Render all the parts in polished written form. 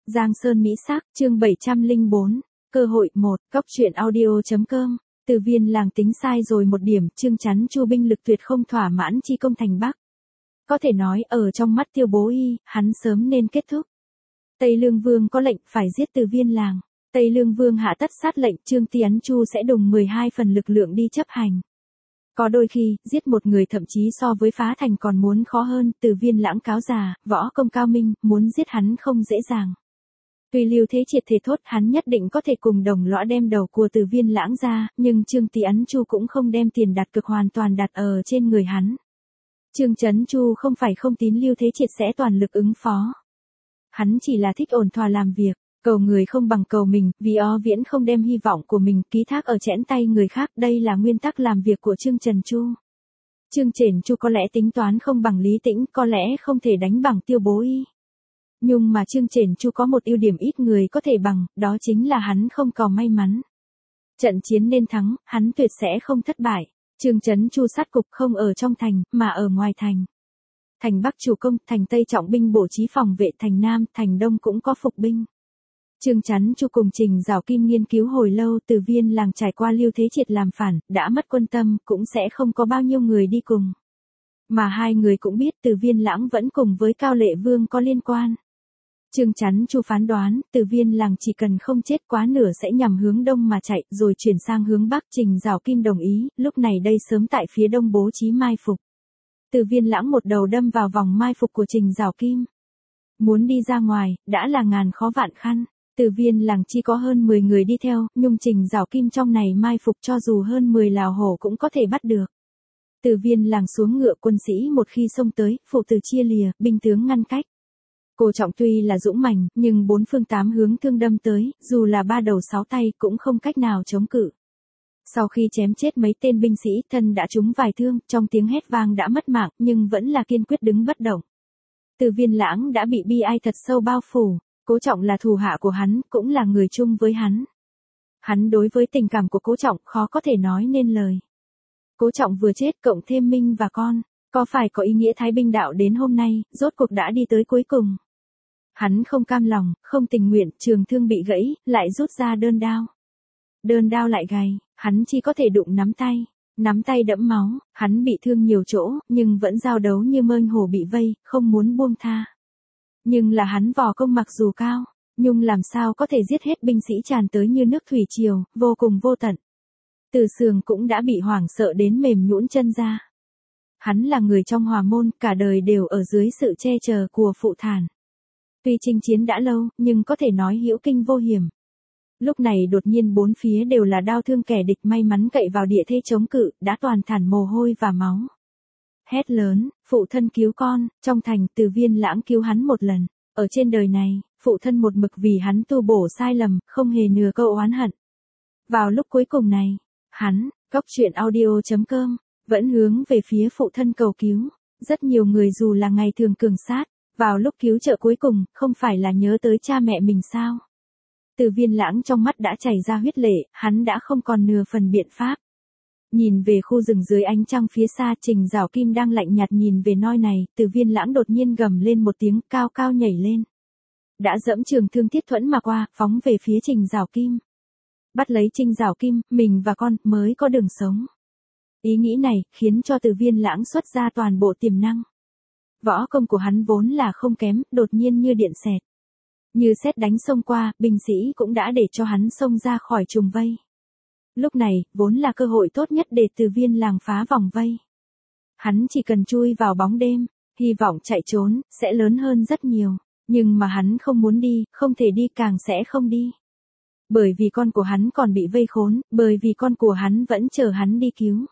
Giang Sơn Mỹ Sắc, chương 704, cơ hội 1, cóc truyện audio.com, Từ Viên làng tính sai rồi một điểm, Trương Chắn Chu binh lực tuyệt không thỏa mãn chi công thành Bắc. Có thể nói ở trong mắt Tiêu Bố Y, hắn sớm nên kết thúc. Tây Lương Vương có lệnh phải giết Từ Viên làng. Tây Lương Vương hạ tất sát lệnh, Trương Tiễn Chu sẽ đùng 12 phần lực lượng đi chấp hành. Có đôi khi, giết một người thậm chí so với phá thành còn muốn khó hơn, Từ Viên lãng cáo già, võ công cao minh, muốn giết hắn không dễ dàng. Tuy Lưu Thế Triệt thề thốt hắn nhất định có thể cùng đồng lõa đem đầu của Từ Viên lãng ra, nhưng Trương Tiễn Chu cũng không đem tiền đặt cược hoàn toàn đặt ở trên người hắn. Trương Chấn Chu không phải không tín Lưu Thế Triệt sẽ toàn lực ứng phó. Hắn chỉ là thích ổn thỏa làm việc, cầu người không bằng cầu mình, vì viễn không đem hy vọng của mình ký thác ở chẽn tay người khác, đây là nguyên tắc làm việc của Trương Trần Chu. Trương Trển Chu có lẽ tính toán không bằng Lý Tĩnh, có lẽ không thể đánh bằng Tiêu Bố Y. Nhưng mà Trương Trển Chu có một ưu điểm ít người có thể bằng, đó chính là hắn không cầu may mắn. Trận chiến nên thắng, hắn tuyệt sẽ không thất bại. Trương Chấn Chu sát cục không ở trong thành, mà ở ngoài thành. Thành Bắc chủ công, thành Tây trọng binh bố trí phòng vệ, thành Nam, thành Đông cũng có phục binh. Trương Chắn Chu cùng Trình Giảo Kim nghiên cứu hồi lâu, Từ Viên làng trải qua Lưu Thế Triệt làm phản, đã mất quân tâm, cũng sẽ không có bao nhiêu người đi cùng. Mà hai người cũng biết Từ Viên lãng vẫn cùng với Cao Lệ Vương có liên quan. Trương Chắn Chu phán đoán, Từ Viên làng chỉ cần không chết quá nửa sẽ nhằm hướng đông mà chạy, rồi chuyển sang hướng bắc. Trình Giảo Kim đồng ý, lúc này đây sớm tại phía đông bố trí mai phục. Từ Viên lãng một đầu đâm vào vòng mai phục của Trình Giảo Kim. Muốn đi ra ngoài, đã là ngàn khó vạn khăn. Từ Viên làng chỉ có hơn 10 người đi theo, nhưng Trình Giảo Kim trong này mai phục cho dù hơn 10 lào hổ cũng có thể bắt được. Từ Viên làng xuống ngựa, quân sĩ một khi xông tới, phụ tử chia lìa, binh tướng ngăn cách. Cô Trọng tuy là dũng mãnh, nhưng bốn phương tám hướng thương đâm tới, dù là ba đầu sáu tay cũng không cách nào chống cự. Sau khi chém chết mấy tên binh sĩ, thân đã trúng vài thương, trong tiếng hét vang đã mất mạng, nhưng vẫn là kiên quyết đứng bất động. Từ Viên lãng đã bị bi ai thật sâu bao phủ. Cố Trọng là thủ hạ của hắn, cũng là người chung với hắn. Hắn đối với tình cảm của Cố Trọng khó có thể nói nên lời. Cố Trọng vừa chết cộng thêm Minh và con, có phải có ý nghĩa Thái binh đạo đến hôm nay, rốt cuộc đã đi tới cuối cùng. Hắn không cam lòng, không tình nguyện, trường thương bị gãy, lại rút ra đơn đao. Đơn đao lại gầy, hắn chỉ có thể đụng nắm tay đẫm máu, hắn bị thương nhiều chỗ, nhưng vẫn giao đấu như mơn hổ bị vây, không muốn buông tha. Nhưng là hắn võ công mặc dù cao, nhưng làm sao có thể giết hết binh sĩ tràn tới như nước thủy triều, vô cùng vô tận. Từ Sường cũng đã bị hoảng sợ đến mềm nhũn chân ra. Hắn là người trong Hòa môn, cả đời đều ở dưới sự che chở của phụ thản. Tuy chinh chiến đã lâu, nhưng có thể nói hữu kinh vô hiểm. Lúc này đột nhiên bốn phía đều là đao thương kẻ địch, may mắn cậy vào địa thế chống cự, đã toàn thản mồ hôi và máu. Hét lớn, phụ thân cứu con, trong thành Từ Viên lãng cứu hắn một lần. Ở trên đời này, phụ thân một mực vì hắn tu bổ sai lầm, không hề nửa câu oán hận. Vào lúc cuối cùng này, hắn, cóc truyện audio.com, vẫn hướng về phía phụ thân cầu cứu. Rất nhiều người dù là ngày thường cường sát, vào lúc cứu trợ cuối cùng, không phải là nhớ tới cha mẹ mình sao? Từ Viên lãng trong mắt đã chảy ra huyết lệ, hắn đã không còn nửa phần biện pháp. Nhìn về khu rừng dưới ánh trăng phía xa, Trình Giảo Kim đang lạnh nhạt nhìn về nơi này, Từ Viên lãng đột nhiên gầm lên một tiếng, cao cao nhảy lên. Đã dẫm trường thương thiết thuẫn mà qua, phóng về phía Trình Giảo Kim. Bắt lấy Trình Giảo Kim, mình và con mới có đường sống. Ý nghĩ này khiến cho Từ Viên lãng xuất ra toàn bộ tiềm năng. Võ công của hắn vốn là không kém, đột nhiên như điện xẹt. Như sét đánh xông qua, binh sĩ cũng đã để cho hắn xông ra khỏi trùng vây. Lúc này, vốn là cơ hội tốt nhất để Từ Viên làng phá vòng vây. Hắn chỉ cần chui vào bóng đêm, hy vọng chạy trốn, sẽ lớn hơn rất nhiều. Nhưng mà hắn không muốn đi, không thể đi, càng sẽ không đi. Bởi vì con của hắn còn bị vây khốn, bởi vì con của hắn vẫn chờ hắn đi cứu.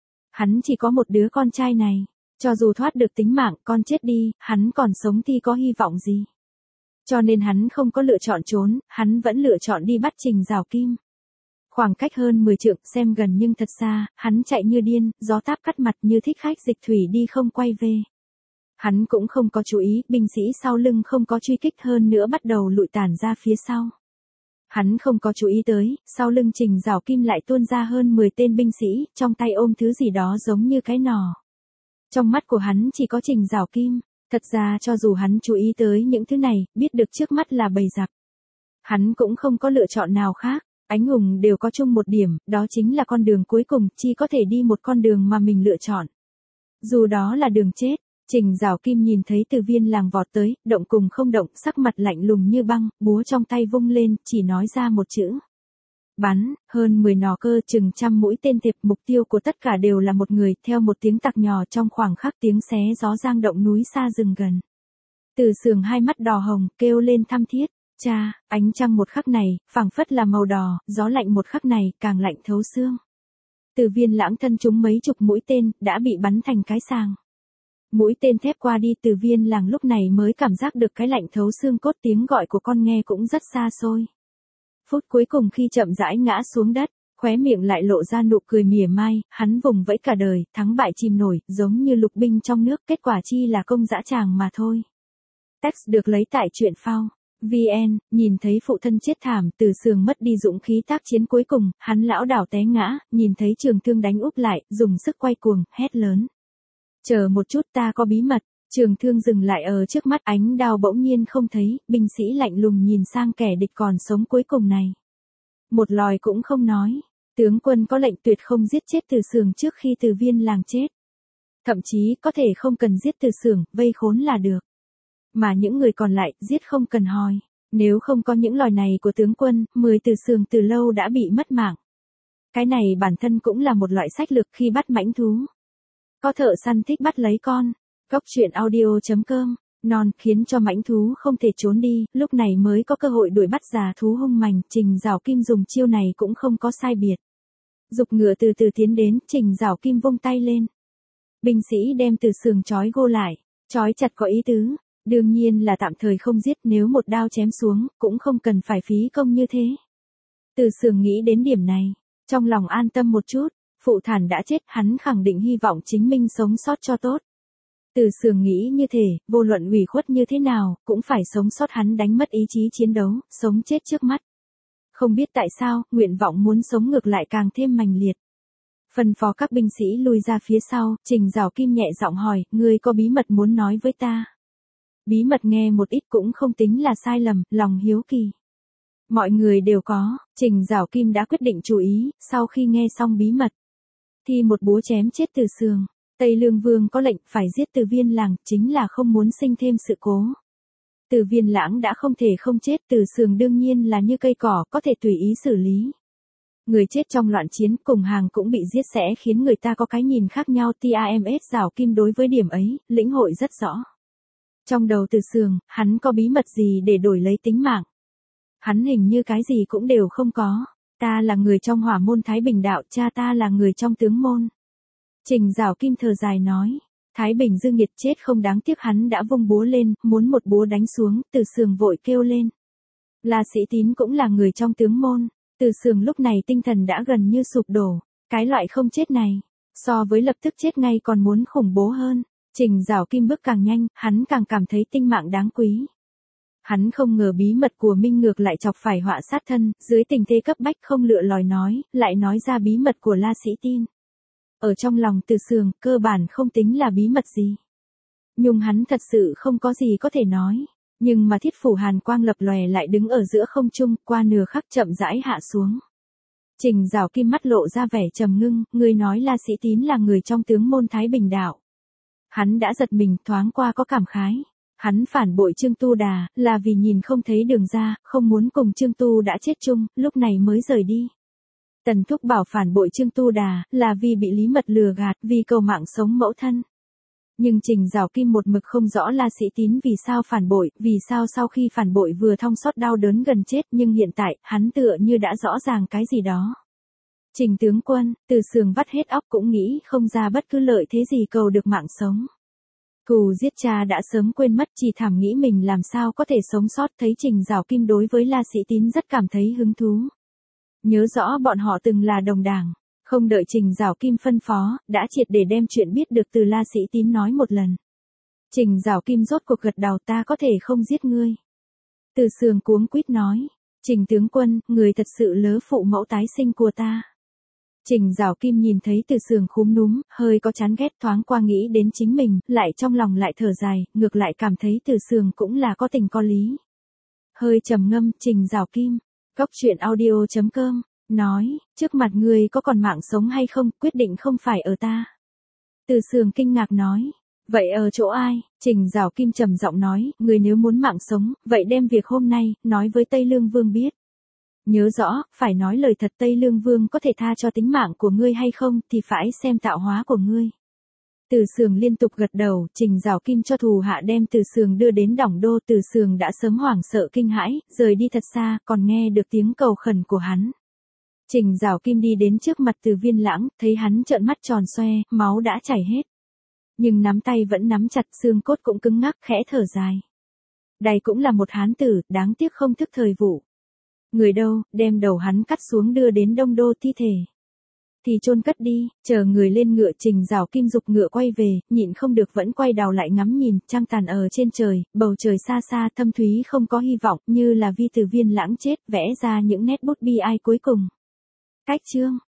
Hắn chỉ có một đứa con trai này, cho dù thoát được tính mạng, con chết đi, hắn còn sống thì có hy vọng gì. Cho nên hắn không có lựa chọn trốn, hắn vẫn lựa chọn đi bắt Trình Giảo Kim. Khoảng cách hơn 10 trượng, xem gần nhưng thật xa, hắn chạy như điên, gió táp cắt mặt như thích khách dịch thủy đi không quay về. Hắn cũng không có chú ý, binh sĩ sau lưng không có truy kích, hơn nữa bắt đầu lụi tản ra phía sau. Hắn không có chú ý tới, sau lưng Trình Giảo Kim lại tuôn ra hơn 10 tên binh sĩ, trong tay ôm thứ gì đó giống như cái nỏ. Trong mắt của hắn chỉ có Trình Giảo Kim. Thật ra cho dù hắn chú ý tới những thứ này, biết được trước mắt là bầy giặc, hắn cũng không có lựa chọn nào khác. Ánh hùng đều có chung một điểm, đó chính là con đường cuối cùng, chỉ có thể đi một con đường mà mình lựa chọn. Dù đó là đường chết. Trình Giảo Kim nhìn thấy Từ Viên Làng vọt tới, động cùng không động, sắc mặt lạnh lùng như băng, búa trong tay vung lên, chỉ nói ra một chữ. Bắn, hơn 10 nỏ cơ chừng trăm mũi tên thiệp, mục tiêu của tất cả đều là một người, theo một tiếng tặc nhỏ trong khoảng khắc tiếng xé gió giang động núi xa rừng gần. Từ Sường hai mắt đỏ hồng, kêu lên thăm thiết. Cha, ánh trăng một khắc này, phảng phất là màu đỏ, gió lạnh một khắc này, càng lạnh thấu xương. Từ Viên Lãng thân trúng mấy chục mũi tên, đã bị bắn thành cái sàng. Mũi tên thép qua đi, Từ Viên Làng lúc này mới cảm giác được cái lạnh thấu xương cốt, tiếng gọi của con nghe cũng rất xa xôi. Phút cuối cùng khi chậm rãi ngã xuống đất, khóe miệng lại lộ ra nụ cười mỉa mai, hắn vùng vẫy cả đời, thắng bại chìm nổi, giống như lục binh trong nước, kết quả chi là công dã tràng mà thôi. Text được lấy tại truyện phao. VN, nhìn thấy phụ thân chết thảm, Từ Sường mất đi dũng khí tác chiến cuối cùng, hắn lão đảo té ngã, nhìn thấy trường thương đánh úp lại, dùng sức quay cuồng, hét lớn. Chờ một chút, ta có bí mật. Trường thương dừng lại ở trước mắt, ánh đao bỗng nhiên không thấy, binh sĩ lạnh lùng nhìn sang kẻ địch còn sống cuối cùng này. Một lời cũng không nói, tướng quân có lệnh tuyệt không giết chết Từ Sường trước khi Từ Viên Làng chết. Thậm chí có thể không cần giết Từ Sường, vây khốn là được. Mà những người còn lại, giết không cần hỏi. Nếu không có những lời này của tướng quân, 10 Từ Sường từ lâu đã bị mất mạng. Cái này bản thân cũng là một loại sách lược khi bắt mãnh thú. Có thợ săn thích bắt lấy con. Góc truyện audio.com. Non khiến cho mãnh thú không thể trốn đi, lúc này mới có cơ hội đuổi bắt già thú hung mãnh. Trình Giảo Kim dùng chiêu này cũng không có sai biệt. Dục ngựa từ từ tiến đến, Trình Giảo Kim vung tay lên. Binh sĩ đem Từ Sường trói gô lại, trói chặt có ý tứ. Đương nhiên là tạm thời không giết, nếu một đao chém xuống, cũng không cần phải phí công như thế. Từ Sường nghĩ đến điểm này, trong lòng an tâm một chút, phụ thản đã chết, hắn khẳng định hy vọng chính mình sống sót cho tốt. Từ Sường nghĩ như thế, vô luận ủy khuất như thế nào, cũng phải sống sót, hắn đánh mất ý chí chiến đấu, sống chết trước mắt. Không biết tại sao, nguyện vọng muốn sống ngược lại càng thêm mạnh liệt. Phân phó các binh sĩ lui ra phía sau, Trình Giảo Kim nhẹ giọng hỏi, ngươi có bí mật muốn nói với ta? Bí mật nghe một ít cũng không tính là sai lầm, lòng hiếu kỳ. Mọi người đều có, Trình Giảo Kim đã quyết định chú ý, sau khi nghe xong bí mật. Thì một búa chém chết Từ Sường. Tây Lương Vương có lệnh phải giết Từ Viên Làng, chính là không muốn sinh thêm sự cố. Từ Viên Lãng đã không thể không chết, Từ Sường đương nhiên là như cây cỏ, có thể tùy ý xử lý. Người chết trong loạn chiến cùng hàng cũng bị giết sẽ khiến người ta có cái nhìn khác nhau. TAMS Giảo Kim đối với điểm ấy, lĩnh hội rất rõ. Trong đầu Từ Sường, hắn có bí mật gì để đổi lấy tính mạng? Hắn hình như cái gì cũng đều không có. Ta là người trong Hỏa môn Thái Bình đạo, cha ta là người trong Tướng môn. Trình Giảo Kim thở dài nói. Thái Bình Dương nghiệt chết không đáng tiếc, hắn đã vung búa lên, muốn một búa đánh xuống, Từ Sường vội kêu lên. La Sĩ Tín cũng là người trong Tướng môn. Từ Sường lúc này tinh thần đã gần như sụp đổ. Cái loại không chết này, so với lập tức chết ngay còn muốn khủng bố hơn. Trình Giảo Kim bước càng nhanh, hắn càng cảm thấy tinh mạng đáng quý. Hắn không ngờ bí mật của Minh ngược lại chọc phải họa sát thân, dưới tình thế cấp bách không lựa lời nói, lại nói ra bí mật của La Sĩ Tín. Ở trong lòng Từ Sường, cơ bản không tính là bí mật gì. Nhưng hắn thật sự không có gì có thể nói. Nhưng mà thiết phủ hàn quang lập lòe lại đứng ở giữa không trung, qua nửa khắc chậm rãi hạ xuống. Trình Giảo Kim mắt lộ ra vẻ trầm ngưng, người nói La Sĩ Tín là người trong Tướng môn Thái Bình đạo. Hắn đã giật mình, thoáng qua có cảm khái. Hắn phản bội Trương Tu Đà, là vì nhìn không thấy đường ra, không muốn cùng Trương Tu đã chết chung, lúc này mới rời đi. Tần Thúc bảo phản bội Trương Tu Đà, là vì bị Lý Mật lừa gạt, vì cầu mạng sống mẫu thân. Nhưng Trình Giảo Kim một mực không rõ La Sĩ Tín vì sao phản bội, vì sao sau khi phản bội vừa thong sót đau đớn gần chết, nhưng hiện tại, hắn tựa như đã rõ ràng cái gì đó. Trình tướng quân, Từ Sường vắt hết óc cũng nghĩ không ra bất cứ lợi thế gì cầu được mạng sống. Cù giết cha đã sớm quên mất, chỉ thảm nghĩ mình làm sao có thể sống sót. Thấy Trình Giảo Kim đối với La Sĩ Tín rất cảm thấy hứng thú. Nhớ rõ bọn họ từng là đồng đảng. Không đợi Trình Giảo Kim phân phó, đã triệt để đem chuyện biết được từ La Sĩ Tín nói một lần. Trình Giảo Kim rốt cuộc gật đầu, ta có thể không giết ngươi. Từ Sường cuống quýt nói. Trình tướng quân, người thật sự lỡ phụ mẫu tái sinh của ta. Trình Giảo Kim nhìn thấy Từ Sường khúm núm, hơi có chán ghét, thoáng qua nghĩ đến chính mình, lại trong lòng lại thở dài, ngược lại cảm thấy Từ Sường cũng là có tình có lý. Hơi trầm ngâm, Trình Giảo Kim, Cốc Truyện Audio.com, nói, trước mặt người có còn mạng sống hay không, quyết định không phải ở ta. Từ Sường kinh ngạc nói, vậy ở chỗ ai? Trình Giảo Kim trầm giọng nói, người nếu muốn mạng sống, vậy đem việc hôm nay, nói với Tây Lương Vương biết. Nhớ rõ, phải nói lời thật, Tây Lương Vương có thể tha cho tính mạng của ngươi hay không, thì phải xem tạo hóa của ngươi. Từ Sường liên tục gật đầu, Trình Giảo Kim cho thủ hạ đem Từ Sường đưa đến Đổng Đô. Từ Sường đã sớm hoảng sợ kinh hãi, rời đi thật xa, còn nghe được tiếng cầu khẩn của hắn. Trình Giảo Kim đi đến trước mặt Từ Viên Lãng, thấy hắn trợn mắt tròn xoe, máu đã chảy hết. Nhưng nắm tay vẫn nắm chặt, xương cốt cũng cứng ngắc, khẽ thở dài. Đây cũng là một hán tử, đáng tiếc không thức thời vụ. Người đâu, đem đầu hắn cắt xuống đưa đến Đông Đô thi thể. Thì chôn cất đi, chờ người lên ngựa. Trình Giảo Kim dục ngựa quay về, nhịn không được vẫn quay đầu lại ngắm nhìn, trăng tàn ở trên trời, bầu trời xa xa thâm thúy không có hy vọng, như là vi Từ Viên Lãng chết, vẽ ra những nét bút bi ai cuối cùng. Cách chương